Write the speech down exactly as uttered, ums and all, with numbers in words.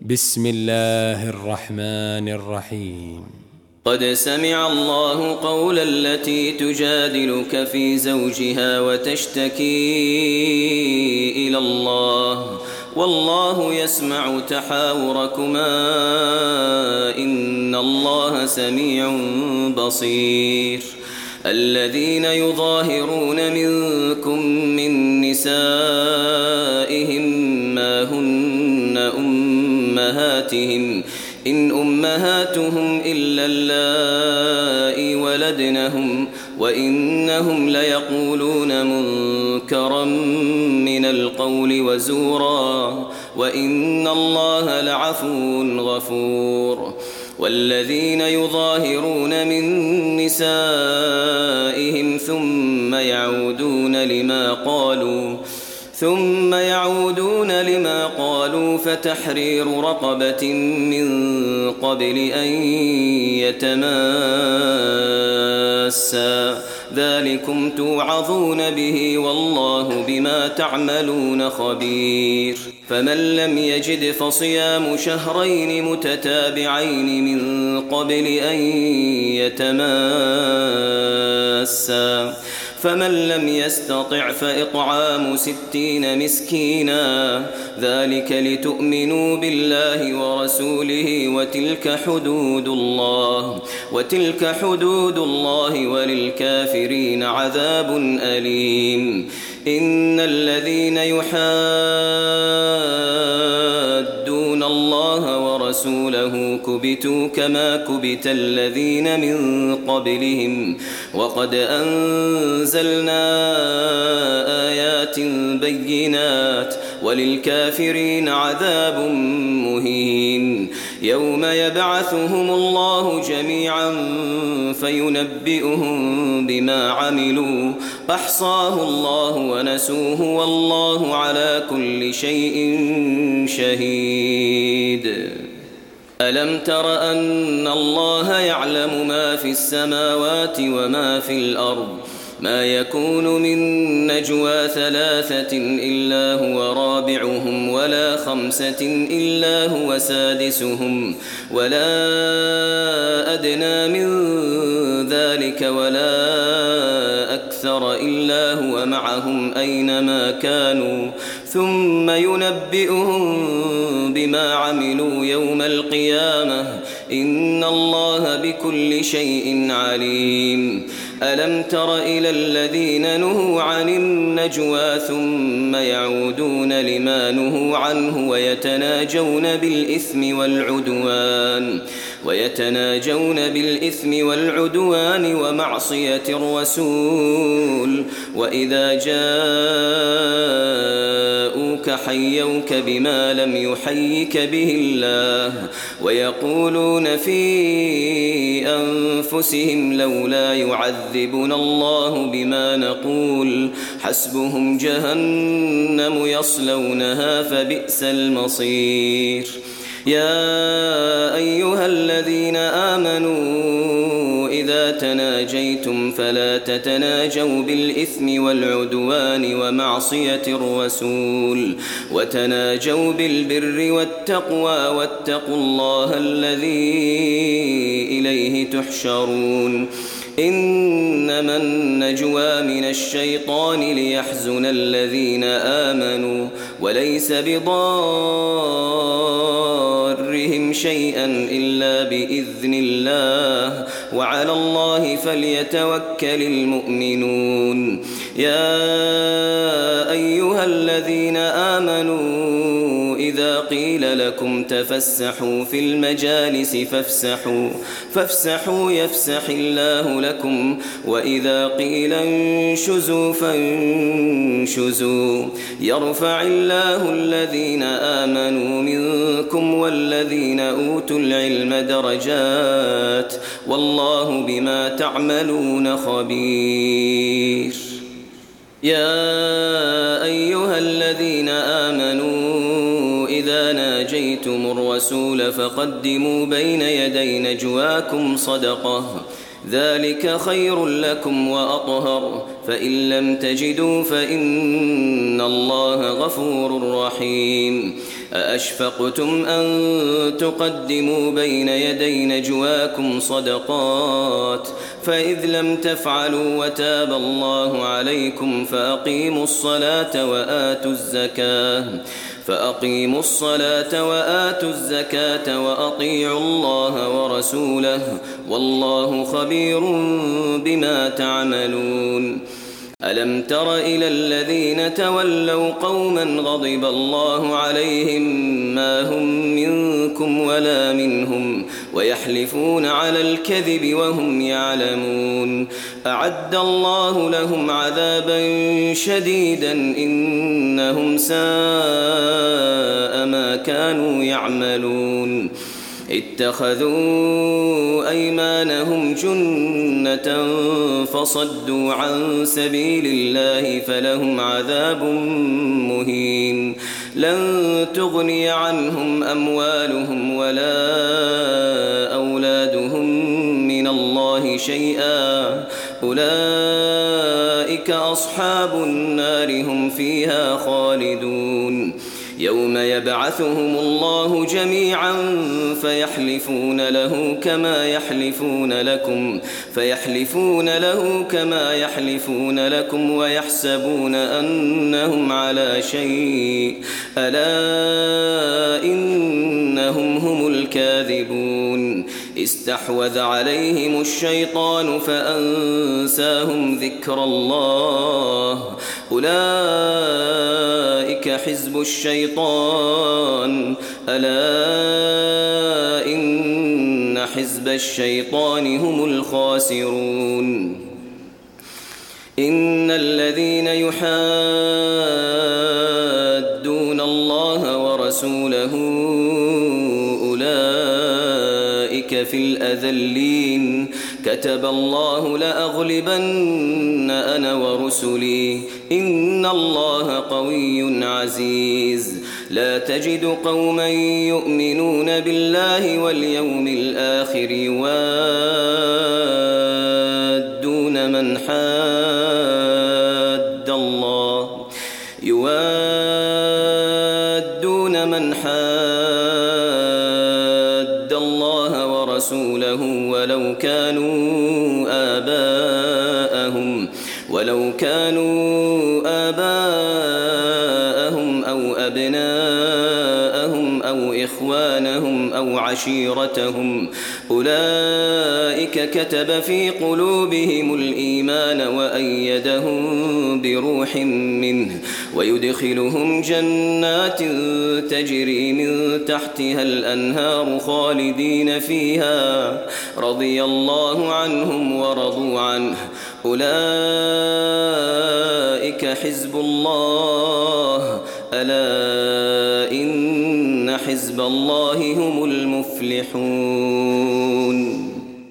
بسم الله الرحمن الرحيم. قد سمع الله قول التي تجادلك في زوجها وتشتكي إلى الله والله يسمع تحاوركما إن الله سميع بصير. الذين يظاهرون منكم من نسائهم ما هن أمهاتهم إن أمهاتهم إلا اللائي ولدنهم وإنهم ليقولون منكرا من القول وزورا وإن الله لعفو غفور. والذين يظاهرون من نسائهم ثم يعودون لما قالوا ثم يعودون لما قالوا فتحرير رقبة من قبل أن يتماسا ذلكم توعظون به والله بما تعملون خبير. فمن لم يجد فصيام شهرين متتابعين من قبل أن يتماسا فمن لم يستطع فإطعام ستين مسكينا ذلك لتؤمنوا بالله ورسوله وتلك حدود الله وتلك حدود الله وللكافرين عذاب أليم. إن الذين يحادون الله ورسوله كبتوا كما كبت الذين من قبلهم وقد أنزلنا آيات بينات وللكافرين عذاب مهين. يوم يبعثهم الله جميعا فينبئهم بما عملوا أحصاه الله ونسوه والله على كل شيء شهيد. ألم تر أن الله يعلم ما في السماوات وما في الأرض ما يكون من نجوى ثلاثة إلا هو رابعهم ولا خمسة إلا هو سادسهم ولا أدنى من ذلك ولا أكثر إلا هو معهم أينما كانوا ثم ينبئهم بما عملوا يوم القيامة إن الله بكل شيء عليم. ألم تر إلى الذين نهوا عن النجوى ثم يعودون لما نهوا عنه ويتناجون بالإثم والعدوان ويتناجون بالإثم والعدوان ومعصية الرسول وإذا جاءوك حيوك بما لم يحيك به الله ويقولون في أنفسهم لولا يعذبنا الله بما نقول حسبهم جهنم يصلونها فبئس المصير. يا أيها الذين آمنوا إذا تناجيتم فلا تتناجوا بالإثم والعدوان ومعصية الرسول وتناجوا بالبر والتقوى واتقوا الله الذي إليه تحشرون. إنما النجوى من الشيطان ليحزن الذين آمنوا وليس بضارهم شيئا إلا بإذن الله وعلى الله فليتوكل المؤمنون. يا أيها الذين آمنوا إذا قيل لكم تفسحوا في المجالس فافسحوا فافسحوا يفسح الله لكم وإذا قيل انشزوا فانشزوا يرفع الله الذين آمنوا منكم والذين أوتوا العلم درجات والله بما تعملون خبير. يا أيها الذين آمنوا إذا ناجيتم الرسول فقدموا بين يدي نجواكم صدقة ذلك خير لكم وأطهر فإن لم تجدوا فإن الله غفور رحيم. أأشفقتم أن تقدموا بين يدي نجواكم صدقات فإذ لم تفعلوا وتاب الله عليكم فأقيموا الصلاة وآتوا الزكاة فأقيموا الصلاة وآتوا الزكاة وأطيعوا الله ورسوله والله خبير بما تعملون. ألم تر إلى الذين تولوا قوما غضب الله عليهم ما هم منكم ولا منهم ويحلفون على الكذب وهم يعلمون أعد الله لهم عذابا شديدا إنهم ساء ما كانوا يعملون. اتخذوا أيمانهم جنة فصدوا عن سبيل الله فلهم عذاب مهين لن تغني عنهم أموالهم ولا أولادهم من الله شيئا أولئك أصحاب النار هم فيها خالدون. يوم يبعثهم الله جميعا فيحلفون له كما يحلفون لكم فيحلفون له كما يحلفون لكم ويحسبون أنهم على شيء ألا إنهم هم الكاذبون. استحوذ عليهم الشيطان فأنساهم ذكر الله أولئك حزب الشيطان ألا إن حزب الشيطان هم الخاسرون. إن الذين يحادون الله ورسوله أولئك في الأذلين كتب الله لأغلبن أنا ورسلي إن الله قوي عزيز. لا تجد قوما يؤمنون بالله واليوم الآخر يوادون من حاد الله يوادون من حاد الله ورسوله ولو كانوا آباءهم ولو كانوا آباءهم أو أبناءهم أو إخوانهم أو عشيرتهم أولئك كتب في قلوبهم الإيمان وأيدهم بروح منه ويدخلهم جنات تجري من تحتها الأنهار خالدين فيها رضي الله عنهم ورضوا عنه أولئك حزب الله ألا إن حزب الله هم المفلحون.